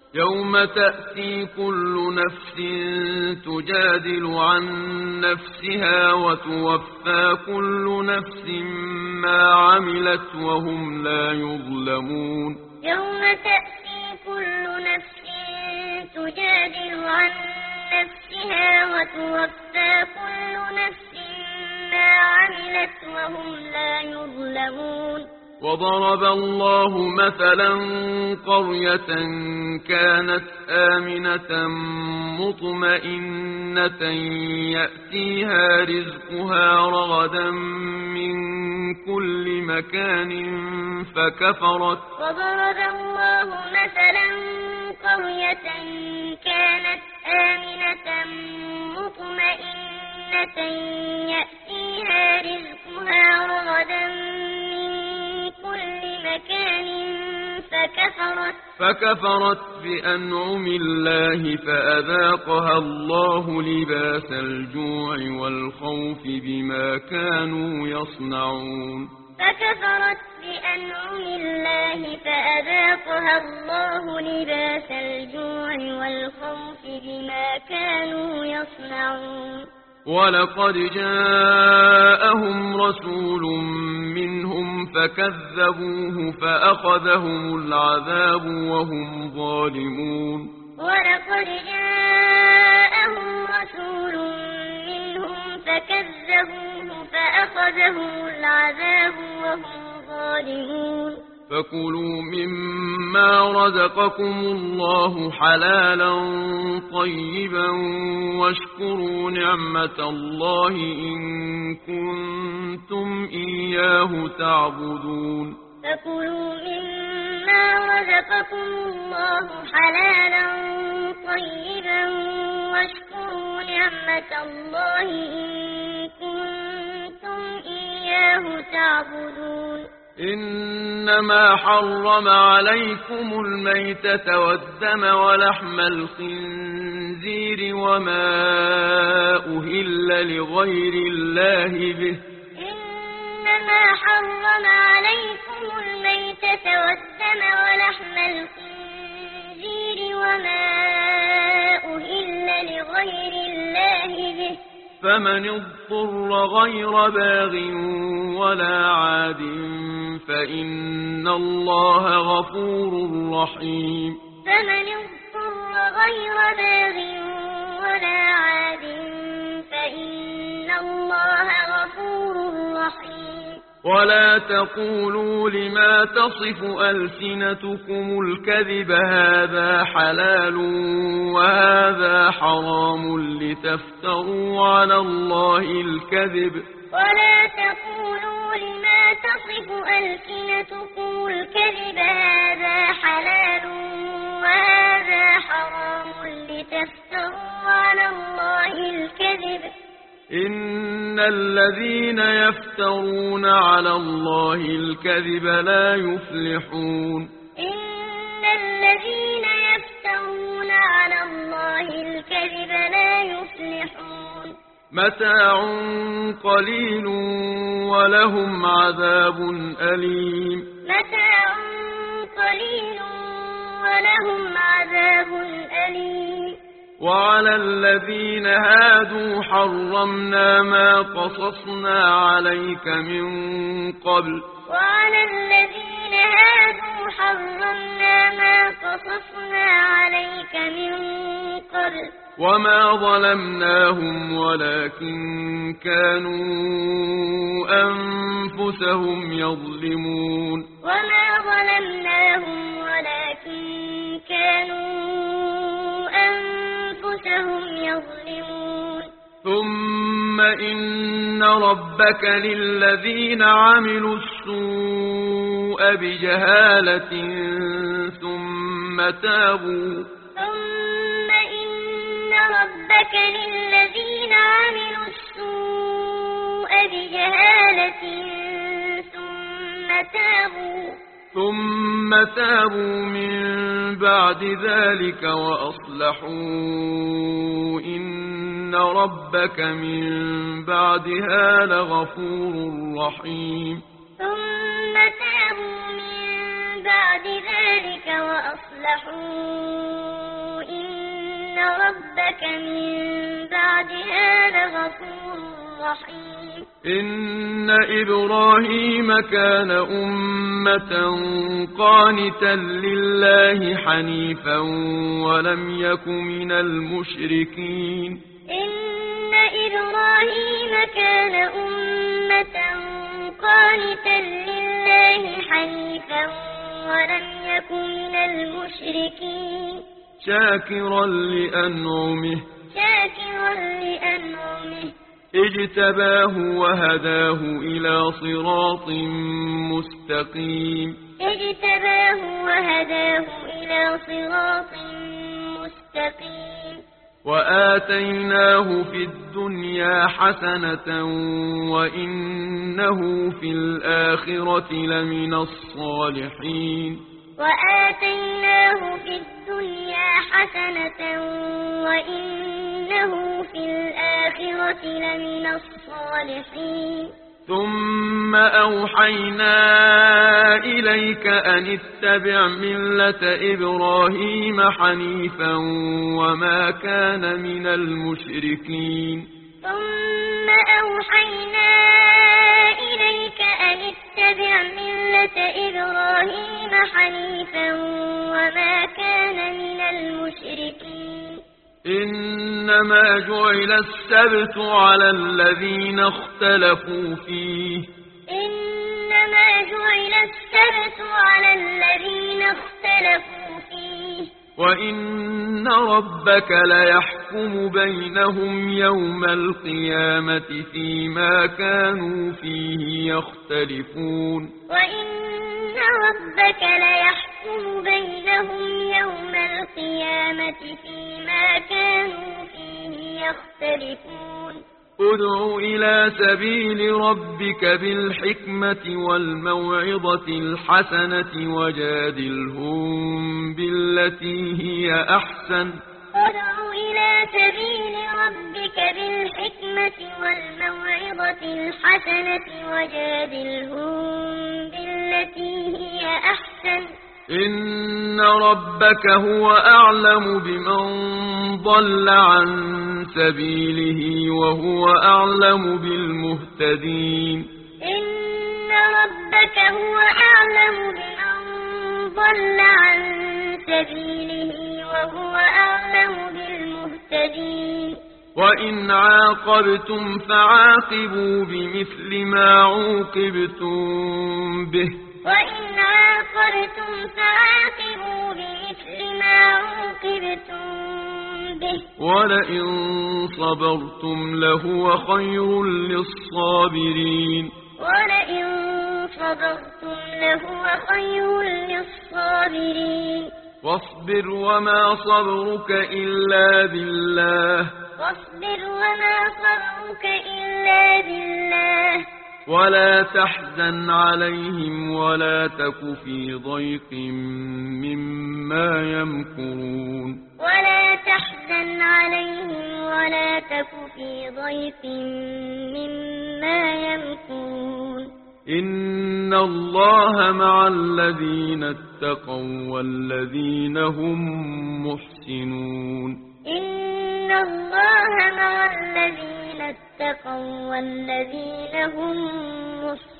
يوم تأتي كل نفس تجادل عن نفسها وتوفى كل نفس ما عملت وهم لا يظلمون يوم تأتي كل نفس تجادل عن نفسها وتوفى كل نفس ما عملت وهم لا يظلمون وضرب الله مثلا قرية كانت آمنة مطمئنة يأتيها رزقها رغدا من كل مكان فكفرت وضرب الله مثلا قرية كانت آمنة مطمئنة يأتيها رزقها رغدا من كل مكان فكفرت بأنعم الله فأذاقها الله لباس الجوع والخوف بما كانوا يصنعون فكفرت بأنعم الله فأذاقها الله لباس الجوع والخوف بما كانوا يصنعون ولقد جاءهم رسول منهم فكذبوه فأخذهم العذاب وهم ظالمون ولقد جاءهم رسول منهم فكذبوه فأخذهم العذاب وهم ظالمون فكلوا مما رزقكم الله حلالا طيبا واشكروا نعمة الله إن كنتم إياه تعبدون فكلوا مما رزقكم الله حلالا طيبا واشكروا نعمة الله إن كنتم إياه تعبدون إنما حرم عليكم الميتة والدم ولحم الخنزير وما أهل لغير الله به إنما حرم عليكم الميتة والدم ولحم الخنزير وما أهل لغير الله به فمن اضطر غير باغ ولا عاد فإن الله غفور رحيم فمن اضطر غير باغ ولا عاد فإن الله غفور رحيم ولا تقولوا لما تصف ألسنتكم الكذب هذا حلال وهذا حرام لتفتروا على الله الكذب ولا تقولوا لما تصف ألسنتكم الكذب هذا حلال وهذا حرام لتفتروا على الله الكذب إن الذين يفترون على الله الكذب لا يفلحون إن الذين يفترون على الله الكذب لا يفلحون متاع قليل ولهم عذاب أليم متاع قليل ولهم عذاب أليم وعلى الذين هادوا حرمنا ما قصصنا عليك من قبل وعلى الذين هادوا حرمنا ما قصصنا عليك من قبل وما ظلمناهم ولكن كانوا أنفسهم يظلمون وما ظلمناهم ولكن كانوا أنفسهم يظلمون ثم إن ربك للذين عملوا السوء بجهالة ثم تابوا ربك للذين عملوا السوء بجهالة ثم تابوا من بعد ذلك وأصلحوا إن ربك من بعدها لغفور رحيم ثم تابوا من بعد ذلك وأصلحوا ربك من بعدها لغفور رحيم إن إبراهيم كان أمة قانتا لله حنيفا ولم يك من المشركين إن إبراهيم كان أمة قانتا لله حنيفا ولم يك من المشركين شاكرا لأنعمه اجتباه وهداه إلى صراط مستقيم وآتيناه في الدنيا حسنة وإنه في الآخرة لمن الصالحين وآتيناه في الدنيا حسنة وإنه في الآخرة لمن الصالحين ثم أوحينا إليك أن اتبع ملة إبراهيم حنيفا وما كان من المشركين ثم أوحينا إليك أن اتبع ملة إبراهيم حنيفا وما كان من المشركين إنما جعل السبت على الذين اختلفوا فيه وإن ربك ليحكم بينهم يوم القيامة فيما كانوا فيه يختلفون ادع إلى سبيل ربك بالحكمة والموعظة الحسنة وجادلهم بالتي هي أحسن إن ربك هو أعلم بمن ضل عن سبيله وهو أعلم بالمهتدين إن ربك هو أعلم بمن ضل عن سبيله وهو أعلم بالمهتدين وإن عاقبتم فعاقبوا بمثل ما عوقبتم به ولئن صبرتم لهو خير للصابرين واصبر وما صبرك إلا بالله ولا تحزن عليهم ولا تك في ضيق مما يمكرون إن الله مع الذين اتقوا والذين هم محسنون إن الله مع الذين اتقوا والذين هم محسنون